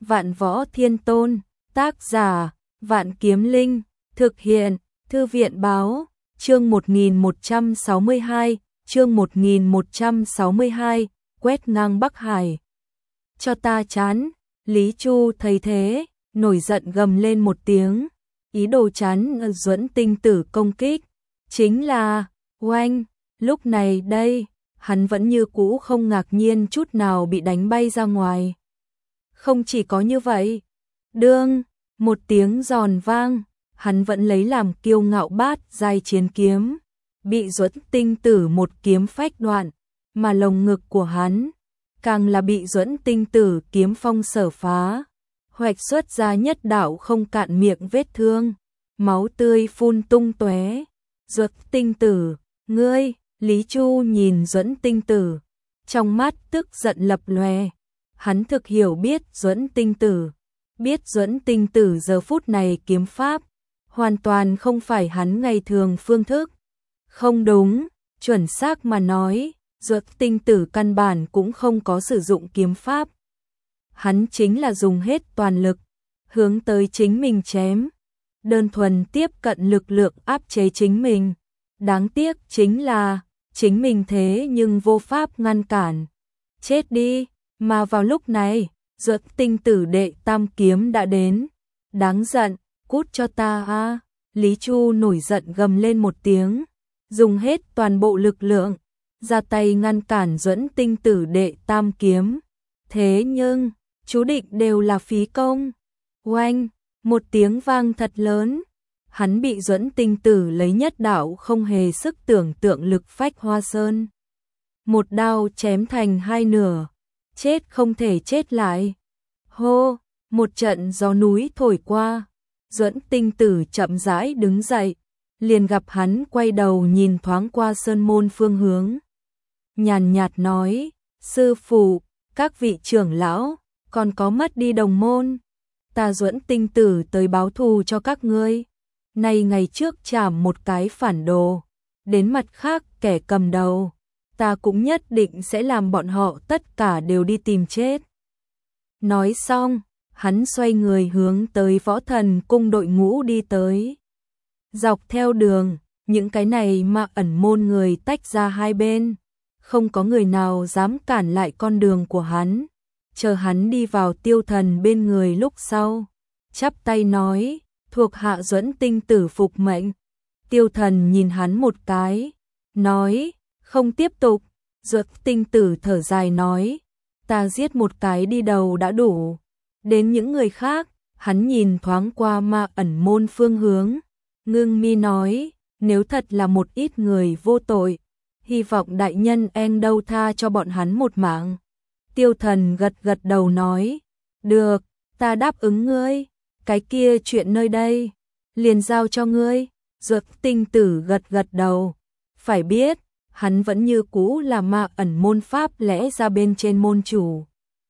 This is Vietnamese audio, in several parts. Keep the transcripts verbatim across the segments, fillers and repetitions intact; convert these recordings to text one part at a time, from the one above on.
Vạn Võ Thiên Tôn, tác giả, Vạn Kiếm Linh, thực hiện, Thư viện Báo, chương một nghìn một trăm sáu mươi hai, chương một nghìn một trăm sáu mươi hai, quét ngang Bắc Hải. Cho ta chán, Lý Chu thấy thế, nổi giận gầm lên một tiếng, ý đồ chán Duẫn Tinh Tử công kích, chính là, oanh, lúc này đây, hắn vẫn như cũ không ngạc nhiên chút nào bị đánh bay ra ngoài. Không chỉ có như vậy, đương, một tiếng giòn vang, hắn vẫn lấy làm kiêu ngạo bát giai chiến kiếm, bị Duẫn Tinh Tử một kiếm phách đoạn, mà lồng ngực của hắn, càng là bị Duẫn Tinh Tử kiếm phong sở phá, hoạch xuất ra nhất đạo không cạn miệng vết thương, máu tươi phun tung tóe. Duẫn Tinh Tử, ngươi, Lý Chu nhìn Duẫn Tinh Tử, trong mắt tức giận lập lòe. Hắn thực hiểu biết Duẫn Tinh Tử, biết Duẫn Tinh Tử giờ phút này kiếm pháp, hoàn toàn không phải hắn ngày thường phương thức. Không đúng, chuẩn xác mà nói, Duẫn Tinh Tử căn bản cũng không có sử dụng kiếm pháp. Hắn chính là dùng hết toàn lực, hướng tới chính mình chém, đơn thuần tiếp cận lực lượng áp chế chính mình. Đáng tiếc chính là, chính mình thế nhưng vô pháp ngăn cản. Chết đi, mà vào lúc này, Duẫn Tinh Tử đệ tam kiếm đã đến. Đáng giận, cút cho ta a! Lý Chu nổi giận gầm lên một tiếng, dùng hết toàn bộ lực lượng, ra tay ngăn cản Duẫn Tinh Tử đệ tam kiếm. Thế nhưng, chú định đều là phí công. Oanh, một tiếng vang thật lớn, hắn bị Duẫn Tinh Tử lấy nhất đạo không hề sức tưởng tượng lực phách hoa sơn. Một đao chém thành hai nửa, chết không thể chết lại. Hô, một trận gió núi thổi qua, Duẫn Tinh Tử chậm rãi đứng dậy, liền gặp hắn quay đầu nhìn thoáng qua sơn môn phương hướng. Nhàn nhạt nói, sư phụ, các vị trưởng lão, còn có mất đi đồng môn. Ta Duẫn Tinh Tử tới báo thù cho các ngươi. Nay ngày trước chảm một cái phản đồ, đến mặt khác kẻ cầm đầu, ta cũng nhất định sẽ làm bọn họ tất cả đều đi tìm chết. Nói xong, hắn xoay người hướng tới Võ Thần Cung đội ngũ đi tới. Dọc theo đường, những cái này mà ẩn môn người tách ra hai bên, không có người nào dám cản lại con đường của hắn. Chờ hắn đi vào Tiêu Thần bên người lúc sau, chắp tay nói, thuộc hạ Duẫn Tinh Tử phục mệnh. Tiêu Thần nhìn hắn một cái, nói, không tiếp tục. Duẫn Tinh Tử thở dài nói, ta giết một cái đi đầu đã đủ. Đến những người khác, hắn nhìn thoáng qua ma ẩn môn phương hướng, ngưng mi nói, nếu thật là một ít người vô tội, hy vọng đại nhân en đâu tha cho bọn hắn một mạng. Tiêu Thần gật gật đầu nói, được, ta đáp ứng ngươi, cái kia chuyện nơi đây, liền giao cho ngươi. Duẫn Tinh Tử gật gật đầu, phải biết, hắn vẫn như cũ là ma ẩn môn pháp lẽ ra bên trên môn chủ.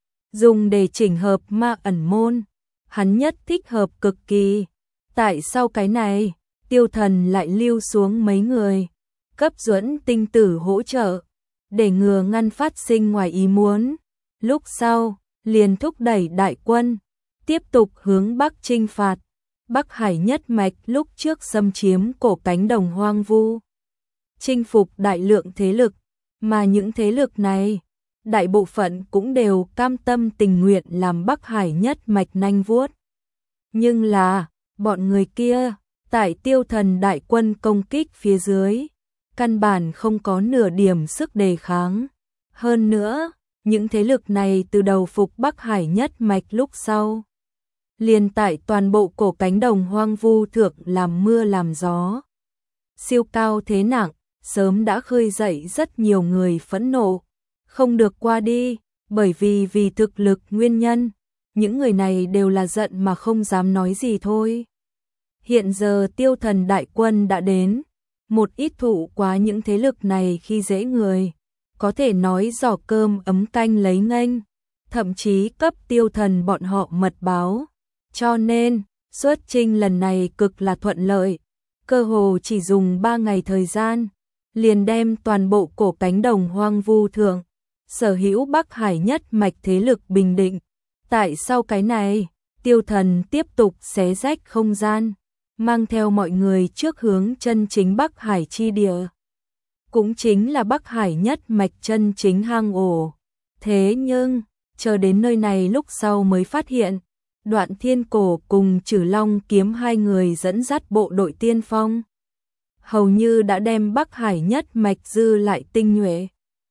Dùng để chỉnh hợp ma ẩn môn, hắn nhất thích hợp cực kỳ. Tại sao cái này, Tiêu Thần lại lưu xuống mấy người, cấp Duẫn Tinh Tử hỗ trợ, để ngừa ngăn phát sinh ngoài ý muốn. Lúc sau, liền thúc đẩy đại quân, tiếp tục hướng Bắc chinh phạt. Bắc Hải nhất mạch lúc trước xâm chiếm cổ cánh đồng hoang vu, chinh phục đại lượng thế lực, mà những thế lực này, đại bộ phận cũng đều cam tâm tình nguyện làm Bắc Hải nhất mạch nanh vuốt. Nhưng là, bọn người kia, tại Tiêu Thần đại quân công kích phía dưới, căn bản không có nửa điểm sức đề kháng. Hơn nữa, những thế lực này từ đầu phục Bắc Hải nhất mạch lúc sau, liền tại toàn bộ cổ cánh đồng hoang vu thượng làm mưa làm gió. Siêu cao thế nặng, sớm đã khơi dậy rất nhiều người phẫn nộ, không được qua đi, bởi vì vì thực lực nguyên nhân, những người này đều là giận mà không dám nói gì thôi. Hiện giờ Tiêu Thần đại quân đã đến, một ít thụ quá những thế lực này khi dễ người, có thể nói giỏ cơm ấm canh lấy nghênh, thậm chí cấp Tiêu Thần bọn họ mật báo. Cho nên, xuất chinh lần này cực là thuận lợi, cơ hồ chỉ dùng ba ngày thời gian, liền đem toàn bộ cổ cánh đồng hoang vu thượng, sở hữu Bắc Hải nhất mạch thế lực bình định, Tại sao cái này? Tiêu Thần tiếp tục xé rách không gian, mang theo mọi người trước hướng chân chính Bắc Hải chi địa. Cũng chính là Bắc Hải nhất mạch chân chính hang ổ. Thế nhưng, chờ đến nơi này lúc sau mới phát hiện, Đoạn Thiên Cổ cùng Trử Long Kiếm hai người dẫn dắt bộ đội tiên phong, hầu như đã đem Bắc Hải nhất mạch dư lại tinh nhuệ.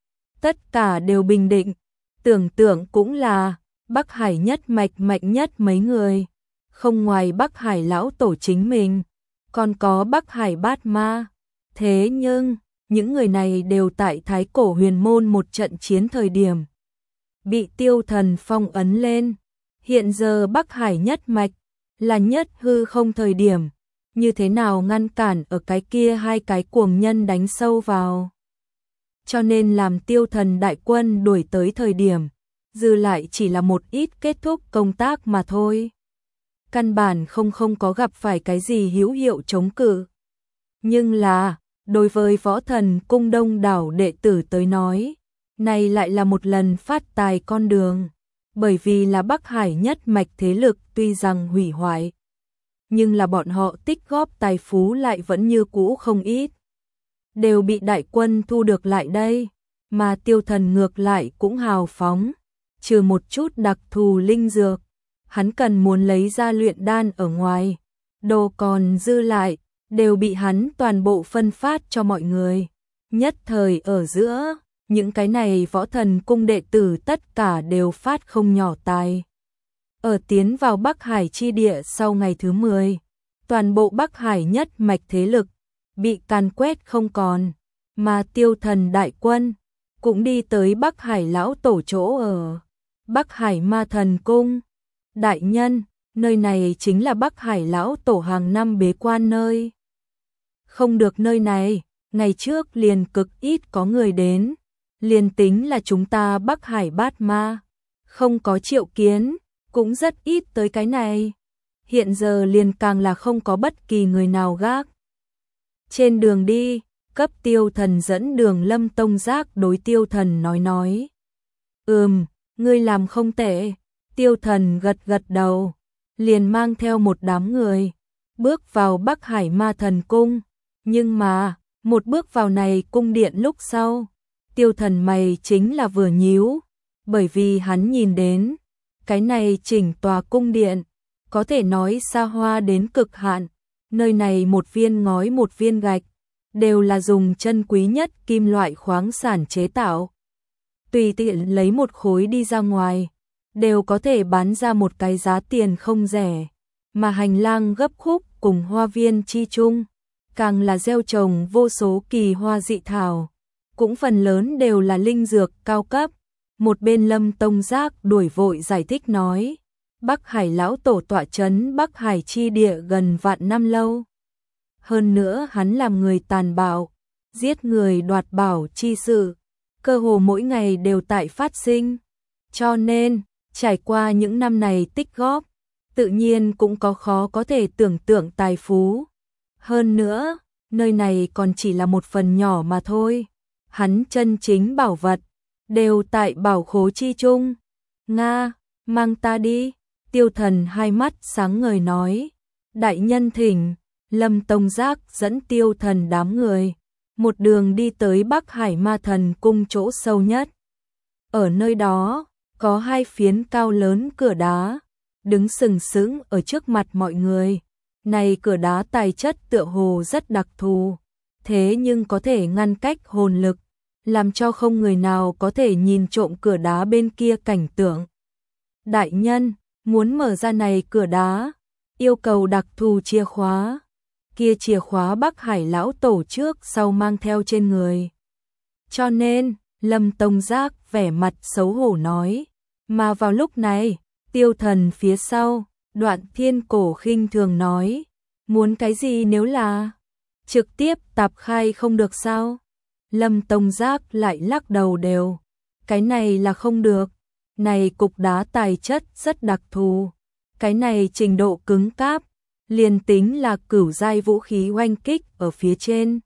Tất cả đều bình định, tưởng tượng cũng là Bắc Hải nhất mạch mạnh nhất mấy người, không ngoài Bắc Hải lão tổ chính mình, còn có Bắc Hải bát ma. Thế nhưng, những người này đều tại Thái Cổ Huyền Môn một trận chiến thời điểm bị Tiêu Thần phong ấn lên. Hiện giờ Bắc Hải nhất mạch là nhất hư không thời điểm, như thế nào ngăn cản ở cái kia hai cái cuồng nhân đánh sâu vào. Cho nên làm Tiêu Thần đại quân đuổi tới thời điểm, dư lại chỉ là một ít kết thúc công tác mà thôi. Căn bản không không có gặp phải cái gì hữu hiệu chống cự. Nhưng là, đối với Võ Thần Cung đông đảo đệ tử tới nói, này lại là một lần phát tài con đường. Bởi vì là Bắc Hải nhất mạch thế lực tuy rằng hủy hoại, nhưng là bọn họ tích góp tài phú lại vẫn như cũ không ít. Đều bị đại quân thu được lại đây, mà Tiêu Thần ngược lại cũng hào phóng, trừ một chút đặc thù linh dược, hắn cần muốn lấy ra luyện đan ở ngoài, đồ còn dư lại, đều bị hắn toàn bộ phân phát cho mọi người. Nhất thời ở giữa, những cái này Võ Thần Cung đệ tử tất cả đều phát không nhỏ tài. Ở tiến vào Bắc Hải chi địa sau ngày thứ mười, toàn bộ Bắc Hải nhất mạch thế lực bị càn quét không còn, mà Tiêu Thần đại quân cũng đi tới Bắc Hải lão tổ chỗ ở, Bắc Hải Ma Thần Cung. Đại nhân, nơi này chính là Bắc Hải lão tổ hàng năm bế quan nơi. Không được, nơi này, ngày trước liền cực ít có người đến, liền tính là chúng ta Bắc Hải bát ma, không có triệu kiến, cũng rất ít tới cái này. Hiện giờ liền càng là không có bất kỳ người nào gác. Trên đường đi, cấp Tiêu Thần dẫn đường Lâm Tông Giác đối Tiêu Thần nói nói. Ừm, ngươi làm không tệ. Tiêu Thần gật gật đầu, liền mang theo một đám người, bước vào Bắc Hải Ma Thần Cung. Nhưng mà, một bước vào này cung điện lúc sau, Tiêu Thần mày chính là vừa nhíu, bởi vì hắn nhìn đến, cái này chỉnh tòa cung điện, có thể nói xa hoa đến cực hạn, nơi này một viên ngói một viên gạch, đều là dùng chân quý nhất kim loại khoáng sản chế tạo. Tùy tiện lấy một khối đi ra ngoài, đều có thể bán ra một cái giá tiền không rẻ, mà hành lang gấp khúc cùng hoa viên chi chung, càng là gieo trồng vô số kỳ hoa dị thảo, cũng phần lớn đều là linh dược cao cấp. Một bên Lâm Tông Giác đuổi vội giải thích nói, Bắc Hải lão tổ tọa trấn Bắc Hải chi địa gần vạn năm lâu. Hơn nữa hắn làm người tàn bạo, giết người đoạt bảo chi sự, cơ hồ mỗi ngày đều tại phát sinh. Cho nên, trải qua những năm này tích góp, tự nhiên cũng có khó có thể tưởng tượng tài phú. Hơn nữa, nơi này còn chỉ là một phần nhỏ mà thôi. Hắn chân chính bảo vật, đều tại bảo khố chi chung. Nga, mang ta đi. Tiêu Thần hai mắt sáng ngời nói. Đại nhân thỉnh. Lâm Tông Giác dẫn Tiêu Thần đám người, một đường đi tới Bắc Hải Ma Thần Cung chỗ sâu nhất. Ở nơi đó, có hai phiến cao lớn cửa đá, đứng sừng sững ở trước mặt mọi người. Này cửa đá tài chất tựa hồ rất đặc thù, thế nhưng có thể ngăn cách hồn lực, làm cho không người nào có thể nhìn trộm cửa đá bên kia cảnh tượng. Đại nhân, muốn mở ra này cửa đá, yêu cầu đặc thù chìa khóa. Kia chìa khóa Bắc Hải lão tổ trước sau mang theo trên người. Cho nên, Lâm Tông Giác vẻ mặt xấu hổ nói. Mà vào lúc này, Tiêu Thần phía sau, Đoạn Thiên Cổ khinh thường nói. Muốn cái gì nếu là trực tiếp tạp khai không được sao? Lâm Tông Giác lại lắc đầu đều. Cái này là không được. Này cục đá tài chất rất đặc thù. Cái này trình độ cứng cáp, liền tính là cửu giai vũ khí oanh kích ở phía trên,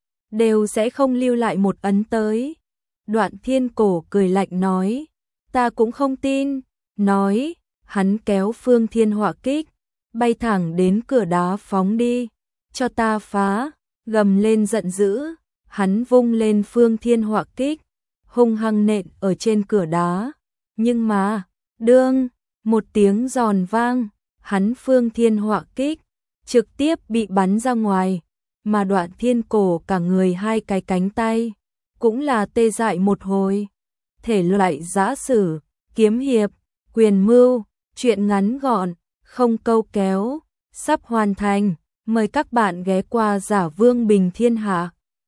đều sẽ không lưu lại một ấn tới. Đoạn Thiên Cổ cười lạnh nói, ta cũng không tin, nói, hắn kéo Phương Thiên Họa Kích, bay thẳng đến cửa đá phóng đi, cho ta phá, gầm lên giận dữ, hắn vung lên Phương Thiên Họa Kích, hung hăng nện ở trên cửa đá, nhưng mà, đương, một tiếng giòn vang, hắn Phương Thiên Họa Kích, trực tiếp bị bắn ra ngoài, mà Đoạn Thiên Cổ cả người hai cái cánh tay, cũng là tê dại một hồi. Thể loại giã sử, kiếm hiệp, quyền mưu, truyện ngắn gọn, không câu kéo, sắp hoàn thành, mời các bạn ghé qua Giả Vương Bình Thiên Hạ.